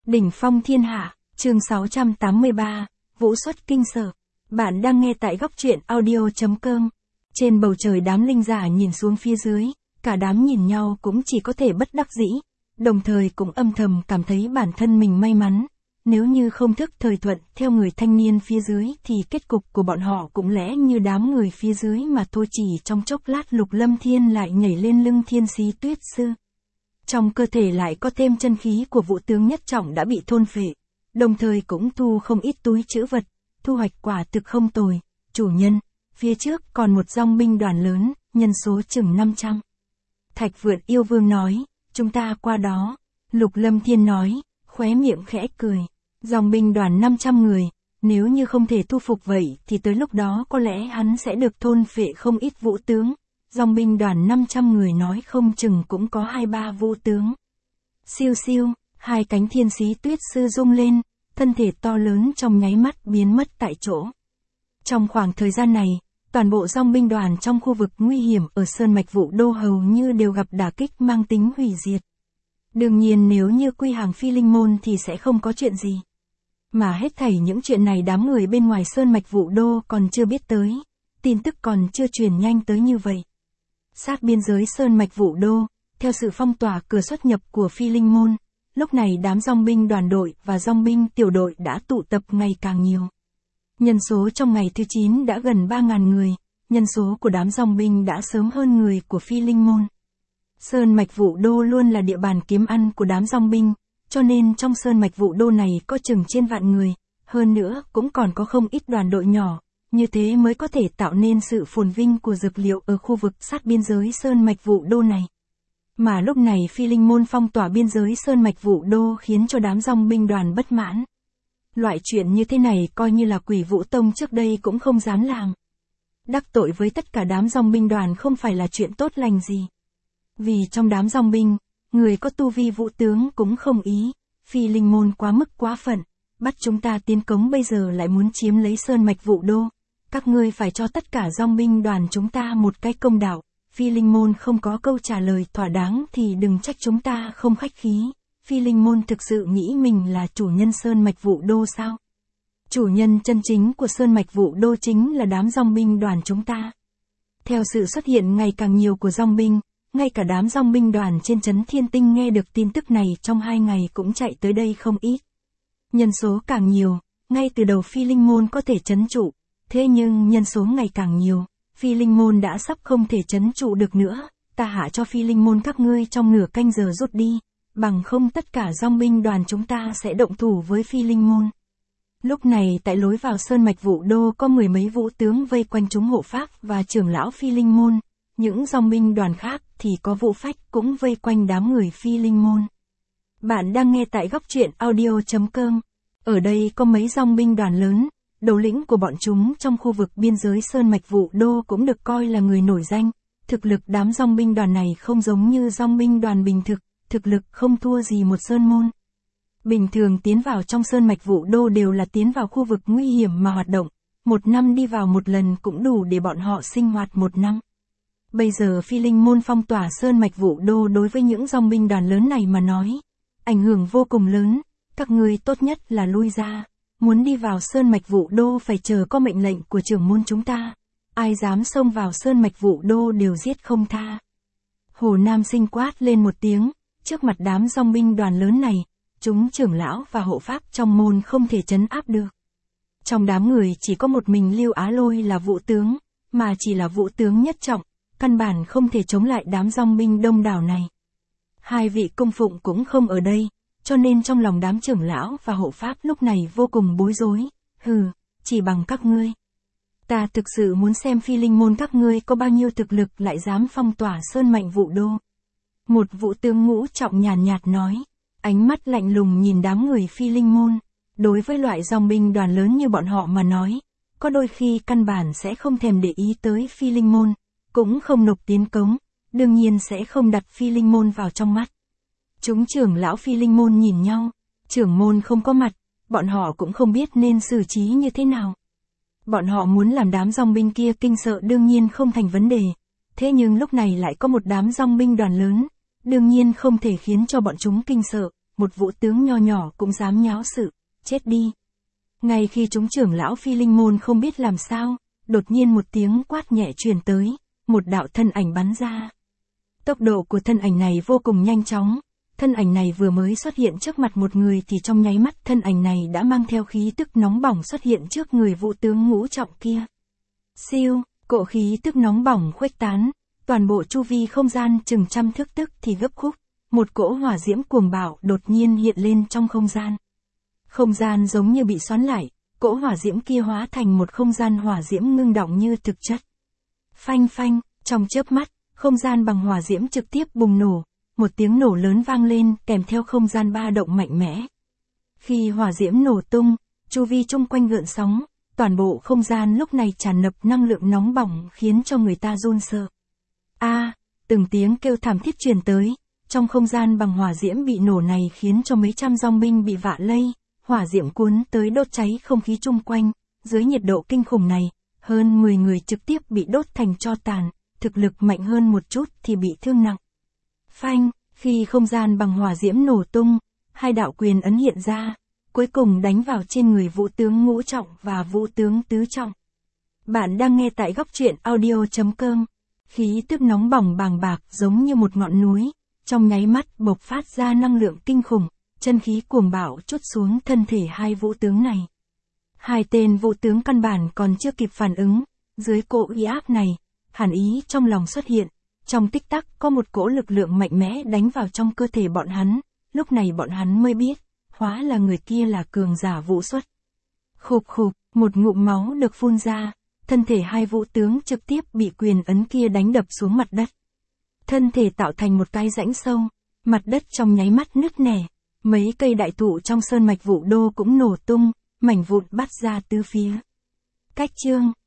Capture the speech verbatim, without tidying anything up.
Đỉnh phong thiên hạ, chương sáu trăm tám mươi ba, Vũ xuất kinh sở. Bạn đang nghe tại góc truyện audio chấm com. Trên bầu trời đám linh giả nhìn xuống phía dưới, cả đám nhìn nhau cũng chỉ có thể bất đắc dĩ, đồng thời cũng âm thầm cảm thấy bản thân mình may mắn. Nếu như không thức thời thuận theo người thanh niên phía dưới thì kết cục của bọn họ cũng lẽ như đám người phía dưới mà thôi. Chỉ trong chốc lát Lục Lâm Thiên lại nhảy lên lưng Thiên Sĩ Tuyết Sư. Trong cơ thể lại có thêm chân khí của Vũ tướng nhất trọng đã bị thôn phệ, đồng thời cũng thu không ít túi trữ vật, thu hoạch quả thực không tồi. Chủ nhân, phía trước còn một dòng binh đoàn lớn, nhân số chừng năm trăm. Thạch Vượn Yêu Vương nói, chúng ta qua đó. Lục Lâm Thiên nói, khóe miệng khẽ cười. Dòng binh đoàn năm trăm người, nếu như không thể thu phục vậy thì tới lúc đó có lẽ hắn sẽ được thôn phệ không ít vũ tướng. Dòng binh đoàn năm trăm người nói không chừng cũng có hai ba vũ tướng. Siêu siêu, hai cánh Thiên Sĩ Tuyết Sư rung lên, thân thể to lớn trong nháy mắt biến mất tại chỗ. Trong khoảng thời gian này, toàn bộ dòng binh đoàn trong khu vực nguy hiểm ở Sơn Mạch Vũ Đô hầu như đều gặp đả kích mang tính hủy diệt. Đương nhiên nếu như quy hàng Phi Linh Môn thì sẽ không có chuyện gì. Mà hết thảy những chuyện này đám người bên ngoài Sơn Mạch Vũ Đô còn chưa biết tới, tin tức còn chưa truyền nhanh tới như vậy. Sát biên giới Sơn Mạch Vũ Đô, theo sự phong tỏa cửa xuất nhập của Phi Linh Môn, lúc này đám dòng binh đoàn đội và dòng binh tiểu đội đã tụ tập ngày càng nhiều. Nhân số trong ngày thứ chín đã gần ba nghìn người, nhân số của đám dòng binh đã sớm hơn người của Phi Linh Môn. Sơn Mạch Vũ Đô luôn là địa bàn kiếm ăn của đám dòng binh, cho nên trong Sơn Mạch Vũ Đô này có chừng trên vạn người, hơn nữa cũng còn có không ít đoàn đội nhỏ, như thế mới có thể tạo nên sự phồn vinh của dược liệu ở khu vực sát biên giới Sơn Mạch Vũ Đô này. Mà lúc này Phi Linh Môn phong tỏa biên giới Sơn Mạch Vũ Đô khiến cho đám dòng binh đoàn bất mãn. Loại chuyện như thế này coi như là Quỷ Vũ Tông trước đây cũng không dám làm. Đắc tội với tất cả đám dòng binh đoàn không phải là chuyện tốt lành gì. Vì trong đám dòng binh, người có tu vi vũ tướng cũng không ý, Phi Linh Môn quá mức quá phận, bắt chúng ta tiến cống bây giờ lại muốn chiếm lấy Sơn Mạch Vũ Đô. Các ngươi phải cho tất cả dòng binh đoàn chúng ta một cái công đạo. Phi Linh Môn không có câu trả lời thỏa đáng thì đừng trách chúng ta không khách khí. Phi Linh Môn thực sự nghĩ mình là chủ nhân Sơn Mạch Vũ Đô sao? Chủ nhân chân chính của Sơn Mạch Vũ Đô chính là đám dòng binh đoàn chúng ta. Theo sự xuất hiện ngày càng nhiều của dòng binh, ngay cả đám dòng binh đoàn trên trấn Thiên Tinh nghe được tin tức này trong hai ngày cũng chạy tới đây không ít. Nhân số càng nhiều, ngay từ đầu Phi Linh Môn có thể trấn trụ, thế nhưng nhân số ngày càng nhiều, Phi Linh Môn đã sắp không thể trấn trụ được nữa. Ta hạ cho Phi Linh Môn các ngươi trong nửa canh giờ rút đi, bằng không tất cả dòng binh đoàn chúng ta sẽ động thủ với Phi Linh Môn. Lúc này tại lối vào Sơn Mạch Vũ Đô có mười mấy vũ tướng vây quanh chúng hộ pháp và trưởng lão Phi Linh Môn. Những dòng binh đoàn khác thì có Vũ Phách cũng vây quanh đám người Phi Linh Môn. Bạn đang nghe tại góc truyện audio chấm com. Ở đây có mấy dòng binh đoàn lớn, đầu lĩnh của bọn chúng trong khu vực biên giới Sơn Mạch Vũ Đô cũng được coi là người nổi danh. Thực lực đám dòng binh đoàn này không giống như dòng binh đoàn bình thực, thực lực không thua gì một sơn môn. Bình thường tiến vào trong Sơn Mạch Vũ Đô đều là tiến vào khu vực nguy hiểm mà hoạt động, một năm đi vào một lần cũng đủ để bọn họ sinh hoạt một năm. Bây giờ Phi Linh Môn phong tỏa Sơn Mạch Vũ Đô đối với những dòng binh đoàn lớn này mà nói, ảnh hưởng vô cùng lớn, các ngươi tốt nhất là lui ra, muốn đi vào Sơn Mạch Vũ Đô phải chờ có mệnh lệnh của trưởng môn chúng ta, ai dám xông vào Sơn Mạch Vũ Đô đều giết không tha. Hồ Nam Sinh quát lên một tiếng, trước mặt đám dòng binh đoàn lớn này, chúng trưởng lão và hộ pháp trong môn không thể trấn áp được. Trong đám người chỉ có một mình Lưu Á Lôi là vũ tướng, mà chỉ là vũ tướng nhất trọng, căn bản không thể chống lại đám dòng binh đông đảo này. Hai vị cung phụng cũng không ở đây, cho nên trong lòng đám trưởng lão và hộ pháp lúc này vô cùng bối rối. Hừ, chỉ bằng các ngươi. Ta thực sự muốn xem Phi Linh Môn các ngươi có bao nhiêu thực lực lại dám phong tỏa Sơn Mạch Vũ Đô. Một vũ tướng ngũ trọng nhàn nhạt, nhạt nói, ánh mắt lạnh lùng nhìn đám người Phi Linh Môn. Đối với loại dòng binh đoàn lớn như bọn họ mà nói, có đôi khi căn bản sẽ không thèm để ý tới Phi Linh Môn, cũng không nộp tiến cống, đương nhiên sẽ không đặt Phi Linh Môn vào trong mắt. Chúng trưởng lão Phi Linh Môn nhìn nhau, trưởng môn không có mặt, bọn họ cũng không biết nên xử trí như thế nào. Bọn họ muốn làm đám dòng binh kia kinh sợ đương nhiên không thành vấn đề, thế nhưng lúc này lại có một đám dòng binh đoàn lớn, đương nhiên không thể khiến cho bọn chúng kinh sợ, một vũ tướng nho nhỏ cũng dám nháo sự, chết đi. Ngay khi chúng trưởng lão Phi Linh môn không biết làm sao, đột nhiên một tiếng quát nhẹ truyền tới, một đạo thân ảnh bắn ra. Tốc độ của thân ảnh này vô cùng nhanh chóng, thân ảnh này vừa mới xuất hiện trước mặt một người thì trong nháy mắt thân ảnh này đã mang theo khí tức nóng bỏng xuất hiện trước người vũ tướng ngũ trọng kia. Siêu, cỗ khí tức nóng bỏng khuếch tán, toàn bộ chu vi không gian chừng trăm thước tức thì gấp khúc, một cỗ hỏa diễm cuồng bạo đột nhiên hiện lên trong không gian. Không gian giống như bị xoắn lại, cỗ hỏa diễm kia hóa thành một không gian hỏa diễm ngưng đọng như thực chất. Phanh phanh, trong chớp mắt, không gian bằng hỏa diễm trực tiếp bùng nổ, một tiếng nổ lớn vang lên kèm theo không gian ba động mạnh mẽ. Khi hỏa diễm nổ tung, chu vi chung quanh gợn sóng, toàn bộ không gian lúc này tràn ngập năng lượng nóng bỏng khiến cho người ta run sợ. A, à, từng tiếng kêu thảm thiết truyền tới, trong không gian bằng hỏa diễm bị nổ này khiến cho mấy trăm dòng binh bị vạ lây, hỏa diễm cuốn tới đốt cháy không khí chung quanh, dưới nhiệt độ kinh khủng này, hơn mười người trực tiếp bị đốt thành tro tàn, thực lực mạnh hơn một chút thì bị thương nặng. Phanh, khi không gian bằng hỏa diễm nổ tung, hai đạo quyền ấn hiện ra, cuối cùng đánh vào trên người vũ tướng ngũ trọng và vũ tướng tứ trọng. Bạn đang nghe tại góc truyện audio chấm com. Khí tức nóng bỏng bàng bạc giống như một ngọn núi, trong nháy mắt bộc phát ra năng lượng kinh khủng, chân khí cuồng bạo trút xuống thân thể hai vũ tướng này. Hai tên vũ tướng căn bản còn chưa kịp phản ứng, dưới cỗ uy áp này, hàn ý trong lòng xuất hiện, trong tích tắc có một cỗ lực lượng mạnh mẽ đánh vào trong cơ thể bọn hắn, lúc này bọn hắn mới biết, hóa là người kia là cường giả vũ xuất. Khục khục, một ngụm máu được phun ra, thân thể hai vũ tướng trực tiếp bị quyền ấn kia đánh đập xuống mặt đất. Thân thể tạo thành một cái rãnh sâu, mặt đất trong nháy mắt nứt nẻ, mấy cây đại thụ trong sơn mạch Vũ Đô cũng nổ tung, mảnh vụn bắt ra tứ phía. Cách chương